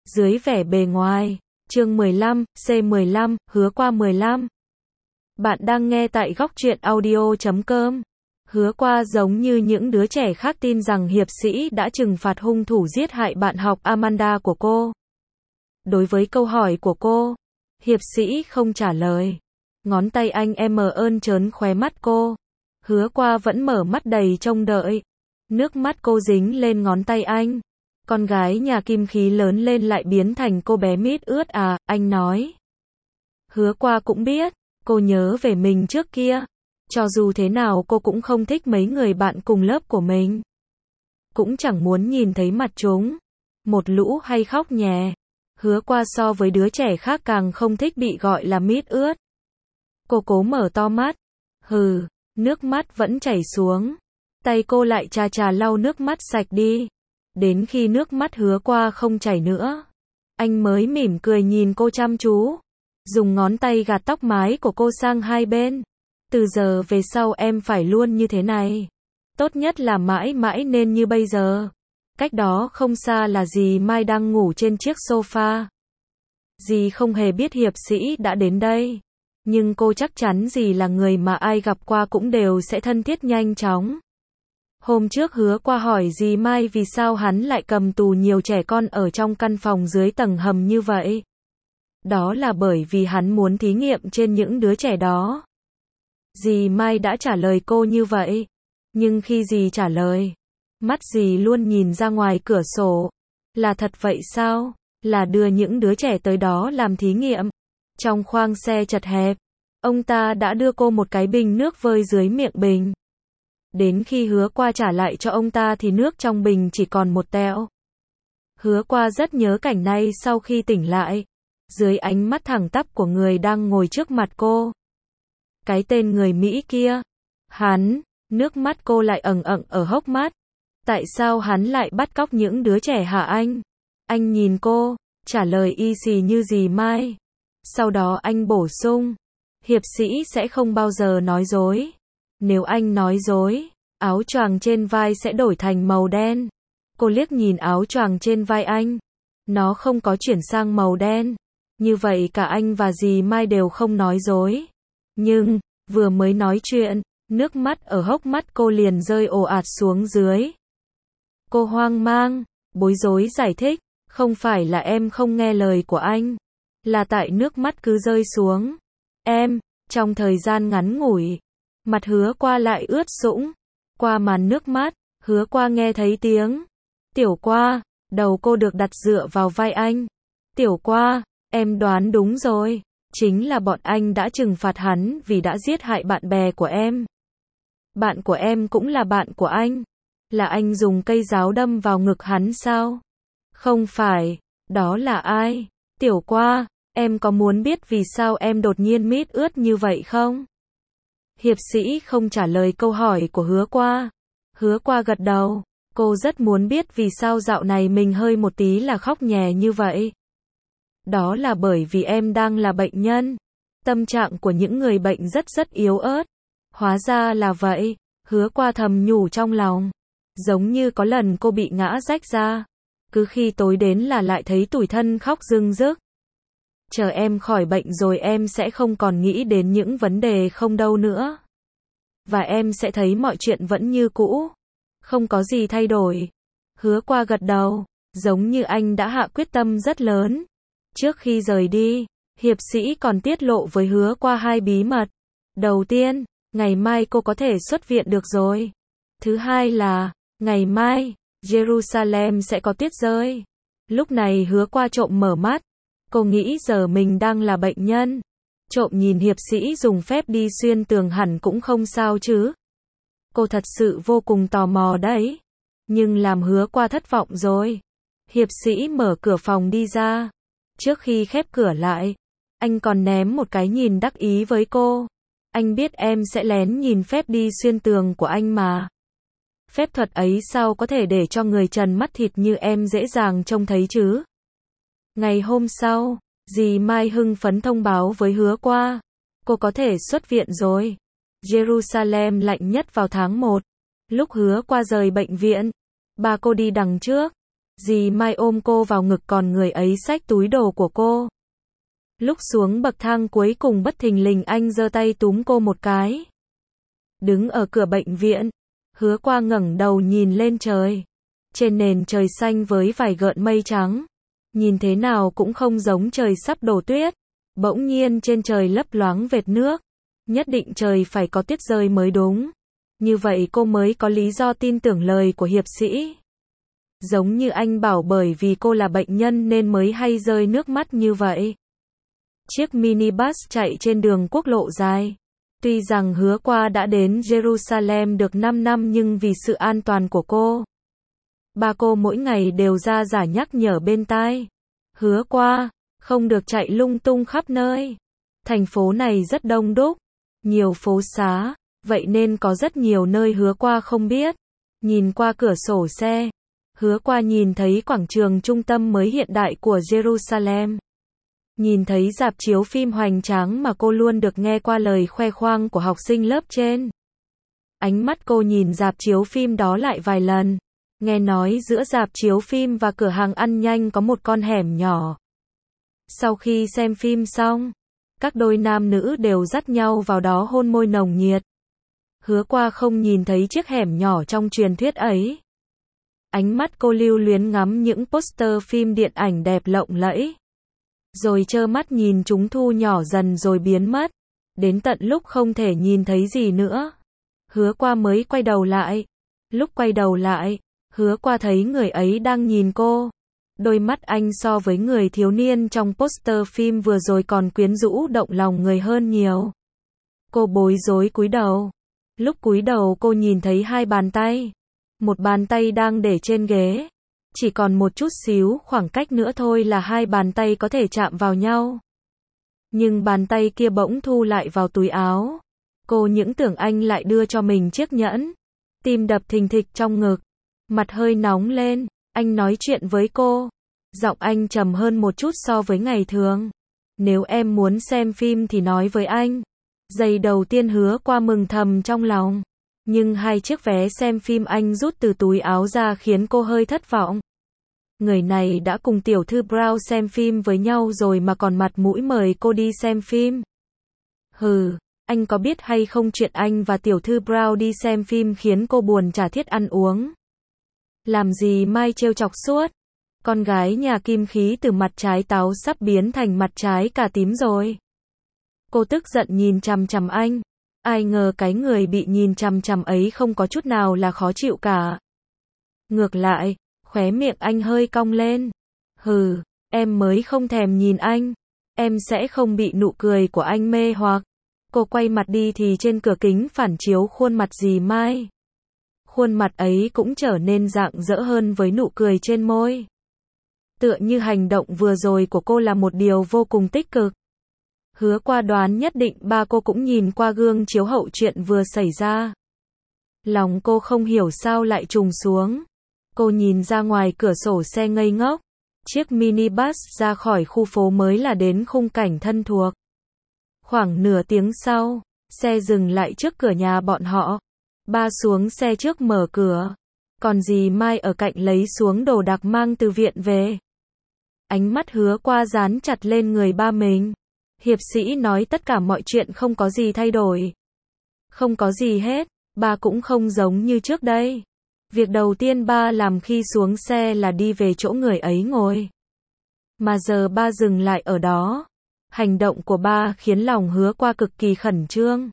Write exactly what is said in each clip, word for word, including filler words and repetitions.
Dưới vẻ bề ngoài. Chương mười lăm, C mười lăm, hứa qua mười lăm. Bạn đang nghe tại góc truyện audio chấm com. Hứa qua giống như những đứa trẻ khác tin rằng hiệp sĩ đã trừng phạt hung thủ giết hại bạn học Amanda của cô. Đối với câu hỏi của cô, hiệp sĩ không trả lời. Ngón tay anh em ơn trớn khóe mắt cô. Hứa qua vẫn mở mắt đầy trông đợi. Nước mắt cô dính lên ngón tay anh. Con gái nhà kim khí lớn lên lại biến thành cô bé mít ướt à, anh nói. Hứa qua cũng biết, cô nhớ về mình trước kia. Cho dù thế nào cô cũng không thích mấy người bạn cùng lớp của mình. Cũng chẳng muốn nhìn thấy mặt chúng. Một lũ hay khóc nhè. Hứa qua so với đứa trẻ khác càng không thích bị gọi là mít ướt. Cô cố mở to mắt. Hừ, nước mắt vẫn chảy xuống. Tay cô lại chà chà lau nước mắt sạch đi. Đến khi nước mắt hứa qua không chảy nữa, anh mới mỉm cười nhìn cô chăm chú. Dùng ngón tay gạt tóc mái của cô sang hai bên. Từ giờ về sau em phải luôn như thế này. Tốt nhất là mãi mãi nên như bây giờ. Cách đó không xa là dì Mai đang ngủ trên chiếc sofa. Dì không hề biết hiệp sĩ đã đến đây. Nhưng cô chắc chắn dì là người mà ai gặp qua cũng đều sẽ thân thiết nhanh chóng. Hôm trước hứa qua hỏi dì Mai vì sao hắn lại cầm tù nhiều trẻ con ở trong căn phòng dưới tầng hầm như vậy. Đó là bởi vì hắn muốn thí nghiệm trên những đứa trẻ đó. Dì Mai đã trả lời cô như vậy. Nhưng khi dì trả lời, mắt dì luôn nhìn ra ngoài cửa sổ. Là thật vậy sao? Là đưa những đứa trẻ tới đó làm thí nghiệm. Trong khoang xe chật hẹp, ông ta đã đưa cô một cái bình nước vơi dưới miệng bình. Đến khi hứa qua trả lại cho ông ta thì nước trong bình chỉ còn một tẹo. Hứa qua rất nhớ cảnh này sau khi tỉnh lại. Dưới ánh mắt thẳng tắp của người đang ngồi trước mặt cô. Cái tên người Mỹ kia. Hắn, nước mắt cô lại ẩn ẩn ở hốc mắt. Tại sao hắn lại bắt cóc những đứa trẻ hả anh? Anh nhìn cô, trả lời y xì như dì Mai. Sau đó anh bổ sung. Hiệp sĩ sẽ không bao giờ nói dối. Nếu anh nói dối, áo choàng trên vai sẽ đổi thành màu đen. Cô liếc nhìn áo choàng trên vai anh. Nó không có chuyển sang màu đen. Như vậy cả anh và dì Mai đều không nói dối. Nhưng, vừa mới nói chuyện, nước mắt ở hốc mắt cô liền rơi ồ ạt xuống dưới. Cô hoang mang, bối rối giải thích. Không phải là em không nghe lời của anh. Là tại nước mắt cứ rơi xuống. Em, trong thời gian ngắn ngủi. Mặt hứa qua lại ướt sũng. Qua màn nước mắt, hứa qua nghe thấy tiếng. Tiểu qua, đầu cô được đặt dựa vào vai anh. Tiểu qua, em đoán đúng rồi. Chính là bọn anh đã trừng phạt hắn vì đã giết hại bạn bè của em. Bạn của em cũng là bạn của anh. Là anh dùng cây giáo đâm vào ngực hắn sao? Không phải, đó là ai? Tiểu qua, em có muốn biết vì sao em đột nhiên mít ướt như vậy không? Hiệp sĩ không trả lời câu hỏi của hứa qua. Hứa qua gật đầu. Cô rất muốn biết vì sao dạo này mình hơi một tí là khóc nhè như vậy. Đó là bởi vì em đang là bệnh nhân. Tâm trạng của những người bệnh rất rất yếu ớt. Hóa ra là vậy. Hứa qua thầm nhủ trong lòng. Giống như có lần cô bị ngã rách ra. Cứ khi tối đến là lại thấy tủi thân khóc rưng rức. Chờ em khỏi bệnh rồi em sẽ không còn nghĩ đến những vấn đề không đâu nữa. Và em sẽ thấy mọi chuyện vẫn như cũ. Không có gì thay đổi. Hứa qua gật đầu. Giống như anh đã hạ quyết tâm rất lớn. Trước khi rời đi, hiệp sĩ còn tiết lộ với hứa qua hai bí mật. Đầu tiên, ngày mai cô có thể xuất viện được rồi. Thứ hai là, ngày mai, Jerusalem sẽ có tuyết rơi. Lúc này hứa qua trộm mở mắt. Cô nghĩ giờ mình đang là bệnh nhân. Trộm nhìn hiệp sĩ dùng phép đi xuyên tường hẳn cũng không sao chứ. Cô thật sự vô cùng tò mò đấy. Nhưng làm hứa qua thất vọng rồi. Hiệp sĩ mở cửa phòng đi ra. Trước khi khép cửa lại, anh còn ném một cái nhìn đắc ý với cô. Anh biết em sẽ lén nhìn phép đi xuyên tường của anh mà. Phép thuật ấy sao có thể để cho người trần mắt thịt như em dễ dàng trông thấy chứ? Ngày hôm sau, dì Mai hưng phấn thông báo với hứa qua. Cô có thể xuất viện rồi. Jerusalem lạnh nhất vào tháng một. Lúc hứa qua rời bệnh viện, ba cô đi đằng trước. Dì Mai ôm cô vào ngực còn người ấy xách túi đồ của cô. Lúc xuống bậc thang cuối cùng bất thình lình anh giơ tay túm cô một cái. Đứng ở cửa bệnh viện, Hứa Qua ngẩng đầu nhìn lên trời. Trên nền trời xanh với vài gợn mây trắng, nhìn thế nào cũng không giống trời sắp đổ tuyết. Bỗng nhiên trên trời lấp loáng vệt nước, nhất định trời phải có tuyết rơi mới đúng. Như vậy cô mới có lý do tin tưởng lời của hiệp sĩ. Giống như anh bảo bởi vì cô là bệnh nhân nên mới hay rơi nước mắt như vậy. Chiếc minibus chạy trên đường quốc lộ dài. Tuy rằng Hứa Qua đã đến Jerusalem được năm năm nhưng vì sự an toàn của cô, ba cô mỗi ngày đều ra giả nhắc nhở bên tai. Hứa Qua, không được chạy lung tung khắp nơi. Thành phố này rất đông đúc, nhiều phố xá, vậy nên có rất nhiều nơi Hứa Qua không biết. Nhìn qua cửa sổ xe, Hứa Qua nhìn thấy quảng trường trung tâm mới hiện đại của Jerusalem. Nhìn thấy rạp chiếu phim hoành tráng mà cô luôn được nghe qua lời khoe khoang của học sinh lớp trên. Ánh mắt cô nhìn rạp chiếu phim đó lại vài lần. Nghe nói giữa rạp chiếu phim và cửa hàng ăn nhanh có một con hẻm nhỏ. Sau khi xem phim xong, các đôi nam nữ đều dắt nhau vào đó hôn môi nồng nhiệt. Hứa Qua không nhìn thấy chiếc hẻm nhỏ trong truyền thuyết ấy. Ánh mắt cô lưu luyến ngắm những poster phim điện ảnh đẹp lộng lẫy. Rồi trơ mắt nhìn chúng thu nhỏ dần rồi biến mất. Đến tận lúc không thể nhìn thấy gì nữa, Hứa Qua mới quay đầu lại. Lúc quay đầu lại, Hứa Qua thấy người ấy đang nhìn cô. Đôi mắt anh so với người thiếu niên trong poster phim vừa rồi còn quyến rũ động lòng người hơn nhiều. Cô bối rối cúi đầu. Lúc cúi đầu cô nhìn thấy hai bàn tay. Một bàn tay đang để trên ghế. Chỉ còn một chút xíu khoảng cách nữa thôi là hai bàn tay có thể chạm vào nhau. Nhưng bàn tay kia bỗng thu lại vào túi áo. Cô những tưởng anh lại đưa cho mình chiếc nhẫn. Tim đập thình thịch trong ngực. Mặt hơi nóng lên. Anh nói chuyện với cô. Giọng anh trầm hơn một chút so với ngày thường. Nếu em muốn xem phim thì nói với anh. Giây đầu tiên Hứa Qua mừng thầm trong lòng. Nhưng hai chiếc vé xem phim anh rút từ túi áo ra khiến cô hơi thất vọng. Người này đã cùng tiểu thư Brown xem phim với nhau rồi mà còn mặt mũi mời cô đi xem phim. Hừ, anh có biết hay không chuyện anh và tiểu thư Brown đi xem phim khiến cô buồn chả thiết ăn uống. Làm gì Mai trêu chọc suốt. Con gái nhà Kim Khí từ mặt trái táo sắp biến thành mặt trái cà tím rồi. Cô tức giận nhìn chằm chằm anh. Ai ngờ cái người bị nhìn chằm chằm ấy không có chút nào là khó chịu cả. Ngược lại, khóe miệng anh hơi cong lên. Hừ, em mới không thèm nhìn anh. Em sẽ không bị nụ cười của anh mê hoặc. Cô quay mặt đi thì trên cửa kính phản chiếu khuôn mặt dì Mai. Khuôn mặt ấy cũng trở nên rạng rỡ hơn với nụ cười trên môi. Tựa như hành động vừa rồi của cô là một điều vô cùng tích cực. Hứa Qua đoán nhất định ba cô cũng nhìn qua gương chiếu hậu chuyện vừa xảy ra. Lòng cô không hiểu sao lại trùng xuống. Cô nhìn ra ngoài cửa sổ xe ngây ngốc. Chiếc minibus ra khỏi khu phố mới là đến khung cảnh thân thuộc. Khoảng nửa tiếng sau, xe dừng lại trước cửa nhà bọn họ. Ba xuống xe trước mở cửa. Còn dì Mai ở cạnh lấy xuống đồ đạc mang từ viện về. Ánh mắt Hứa Qua dán chặt lên người ba mình. Hiệp sĩ nói tất cả mọi chuyện không có gì thay đổi. Không có gì hết, ba cũng không giống như trước đây. Việc đầu tiên ba làm khi xuống xe là đi về chỗ người ấy ngồi. Mà giờ ba dừng lại ở đó. Hành động của ba khiến lòng Hứa Qua cực kỳ khẩn trương.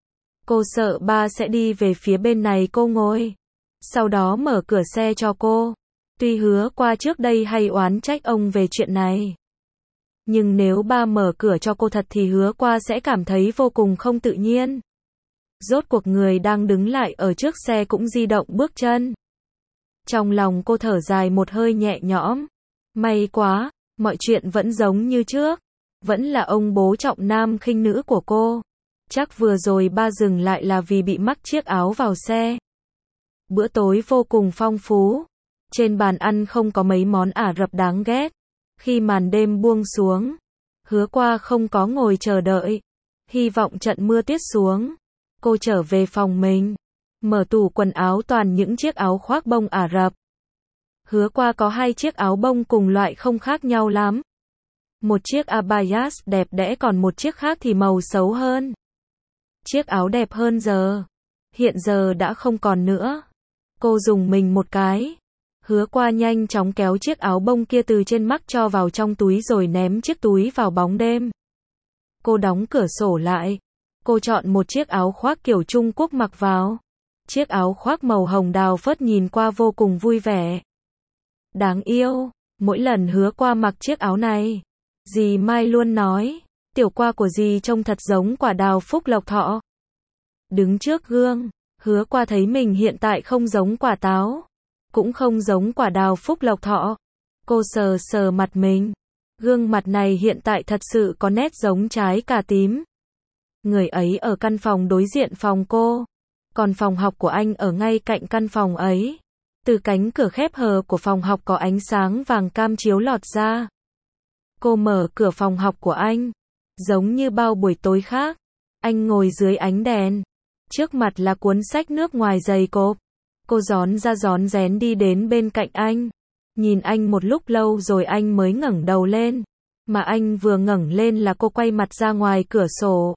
Cô sợ ba sẽ đi về phía bên này cô ngồi. Sau đó mở cửa xe cho cô. Tuy Hứa Qua trước đây hay oán trách ông về chuyện này. Nhưng nếu ba mở cửa cho cô thật thì Hứa Qua sẽ cảm thấy vô cùng không tự nhiên. Rốt cuộc người đang đứng lại ở trước xe cũng di động bước chân. Trong lòng cô thở dài một hơi nhẹ nhõm. May quá, mọi chuyện vẫn giống như trước. Vẫn là ông bố trọng nam khinh nữ của cô. Chắc vừa rồi ba dừng lại là vì bị mắc chiếc áo vào xe. Bữa tối vô cùng phong phú. Trên bàn ăn không có mấy món Ả Rập đáng ghét. Khi màn đêm buông xuống, Hứa Qua không có ngồi chờ đợi. Hy vọng trận mưa tuyết xuống. Cô trở về phòng mình. Mở tủ quần áo toàn những chiếc áo khoác bông Ả Rập. Hứa qua có hai chiếc áo bông cùng loại không khác nhau lắm. Một chiếc abayas đẹp đẽ còn một chiếc khác thì màu xấu hơn. Chiếc áo đẹp hơn giờ. Hiện giờ đã không còn nữa. Cô dùng mình một cái. Hứa qua nhanh chóng kéo chiếc áo bông kia từ trên mắc cho vào trong túi rồi ném chiếc túi vào bóng đêm. Cô đóng cửa sổ lại. Cô chọn một chiếc áo khoác kiểu Trung Quốc mặc vào. Chiếc áo khoác màu hồng đào phớt nhìn qua vô cùng vui vẻ. Đáng yêu. Mỗi lần Hứa qua mặc chiếc áo này, dì Mai luôn nói, tiểu qua của dì trông thật giống quả đào phúc lộc thọ. Đứng trước gương, Hứa qua thấy mình hiện tại không giống quả táo, cũng không giống quả đào phúc lộc thọ. Cô sờ sờ mặt mình. Gương mặt này hiện tại thật sự có nét giống trái cà tím. Người ấy ở căn phòng đối diện phòng cô. Còn phòng học của anh ở ngay cạnh căn phòng ấy. Từ cánh cửa khép hờ của phòng học có ánh sáng vàng cam chiếu lọt ra. Cô mở cửa phòng học của anh. Giống như bao buổi tối khác. Anh ngồi dưới ánh đèn. Trước mặt là cuốn sách nước ngoài dày cộp. Cô rón ra rón rén đi đến bên cạnh anh. Nhìn anh một lúc lâu rồi anh mới ngẩng đầu lên. Mà anh vừa ngẩng lên là cô quay mặt ra ngoài cửa sổ.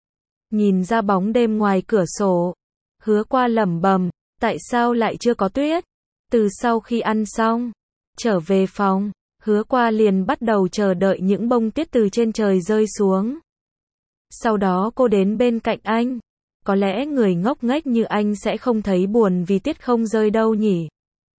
Nhìn ra bóng đêm ngoài cửa sổ. Hứa qua lẩm bẩm, tại sao lại chưa có tuyết? Từ sau khi ăn xong, trở về phòng, Hứa qua liền bắt đầu chờ đợi những bông tuyết từ trên trời rơi xuống. Sau đó cô đến bên cạnh anh. Có lẽ người ngốc nghếch như anh sẽ không thấy buồn vì tuyết không rơi đâu nhỉ?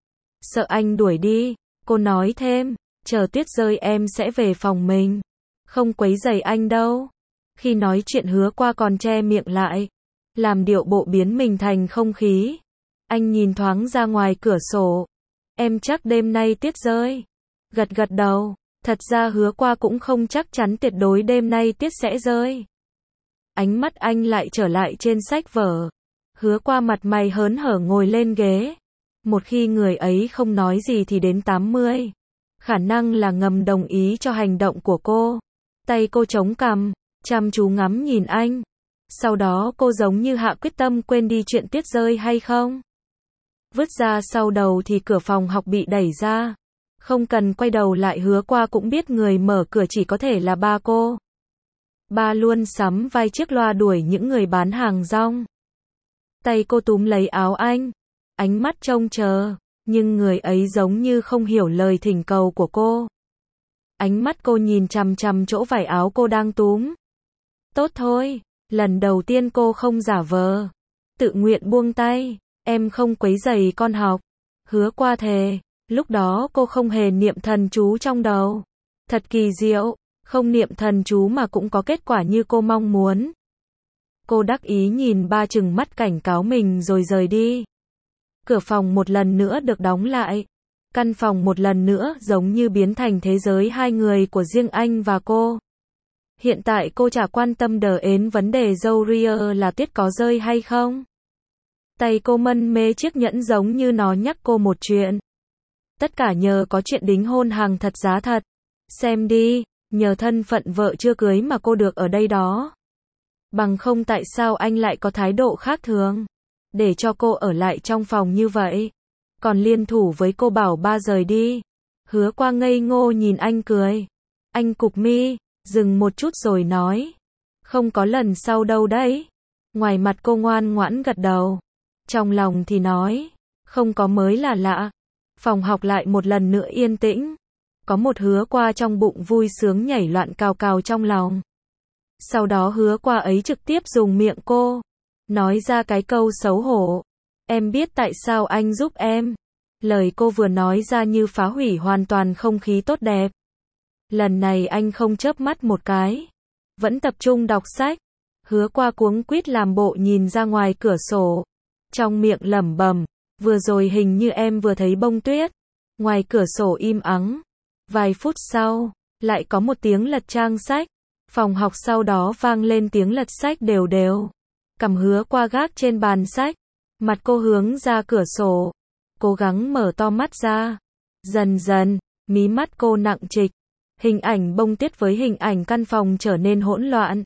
Sợ anh đuổi đi, cô nói thêm, chờ tuyết rơi em sẽ về phòng mình. Không quấy rầy anh đâu. Khi nói chuyện Hứa qua còn che miệng lại. Làm điệu bộ biến mình thành không khí. Anh nhìn thoáng ra ngoài cửa sổ. Em chắc đêm nay tuyết rơi. Gật gật đầu. Thật ra Hứa qua cũng không chắc chắn tuyệt đối đêm nay tuyết sẽ rơi. Ánh mắt anh lại trở lại trên sách vở. Hứa qua mặt mày hớn hở ngồi lên ghế. Một khi người ấy không nói gì thì đến tám mươi. Khả năng là ngầm đồng ý cho hành động của cô. Tay cô chống cằm, chăm chú ngắm nhìn anh. Sau đó cô giống như hạ quyết tâm quên đi chuyện tuyết rơi hay không. Vứt ra sau đầu thì cửa phòng học bị đẩy ra. Không cần quay đầu lại Hứa qua cũng biết người mở cửa chỉ có thể là ba cô. Ba luôn sắm vai chiếc loa đuổi những người bán hàng rong. Tay cô túm lấy áo anh. Ánh mắt trông chờ. Nhưng người ấy giống như không hiểu lời thỉnh cầu của cô. Ánh mắt cô nhìn chằm chằm chỗ vải áo cô đang túm. Tốt thôi. Lần đầu tiên cô không giả vờ. Tự nguyện buông tay. Em không quấy rầy con học. Hứa qua thề. Lúc đó cô không hề niệm thần chú trong đầu. Thật kỳ diệu. Không niệm thần chú mà cũng có kết quả như cô mong muốn. Cô đắc ý nhìn ba chừng mắt cảnh cáo mình rồi rời đi. Cửa phòng một lần nữa được đóng lại. Căn phòng một lần nữa giống như biến thành thế giới hai người của riêng anh và cô. Hiện tại cô chả quan tâm đờ ến vấn đề dâu ria là tuyết có rơi hay không. Tay cô mân mê chiếc nhẫn giống như nó nhắc cô một chuyện. Tất cả nhờ có chuyện đính hôn hàng thật giá thật. Xem đi, nhờ thân phận vợ chưa cưới mà cô được ở đây đó. Bằng không tại sao anh lại có thái độ khác thường. Để cho cô ở lại trong phòng như vậy. Còn liên thủ với cô bảo ba rời đi. Hứa qua ngây ngô nhìn anh cười. Anh cụp mi, dừng một chút rồi nói. Không có lần sau đâu đấy. Ngoài mặt cô ngoan ngoãn gật đầu. Trong lòng thì nói. Không có mới là lạ. Phòng học lại một lần nữa yên tĩnh. Có một Hứa qua trong bụng vui sướng nhảy loạn cào cào trong lòng. Sau đó Hứa qua ấy trực tiếp dùng miệng cô. Nói ra cái câu xấu hổ. Em biết tại sao anh giúp em. Lời cô vừa nói ra như phá hủy hoàn toàn không khí tốt đẹp. Lần này anh không chớp mắt một cái. Vẫn tập trung đọc sách. Hứa qua cuống quýt làm bộ nhìn ra ngoài cửa sổ. Trong miệng lẩm bẩm. Vừa rồi hình như em vừa thấy bông tuyết. Ngoài cửa sổ im ắng. Vài phút sau, lại có một tiếng lật trang sách. Phòng học sau đó vang lên tiếng lật sách đều đều. Cầm Hứa qua gác trên bàn sách. Mặt cô hướng ra cửa sổ. Cố gắng mở to mắt ra. Dần dần, mí mắt cô nặng trịch. Hình ảnh bông tuyết với hình ảnh căn phòng trở nên hỗn loạn.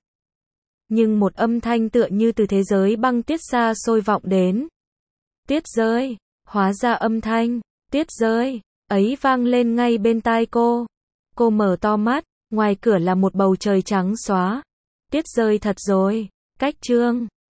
Nhưng một âm thanh tựa như từ thế giới băng tuyết xa xôi vọng đến. Tuyết rơi. Hóa ra âm thanh. Tuyết rơi. ấy vang lên ngay bên tai cô. Cô mở to mắt, ngoài cửa là một bầu trời trắng xóa. Tuyết rơi thật rồi. Cách chương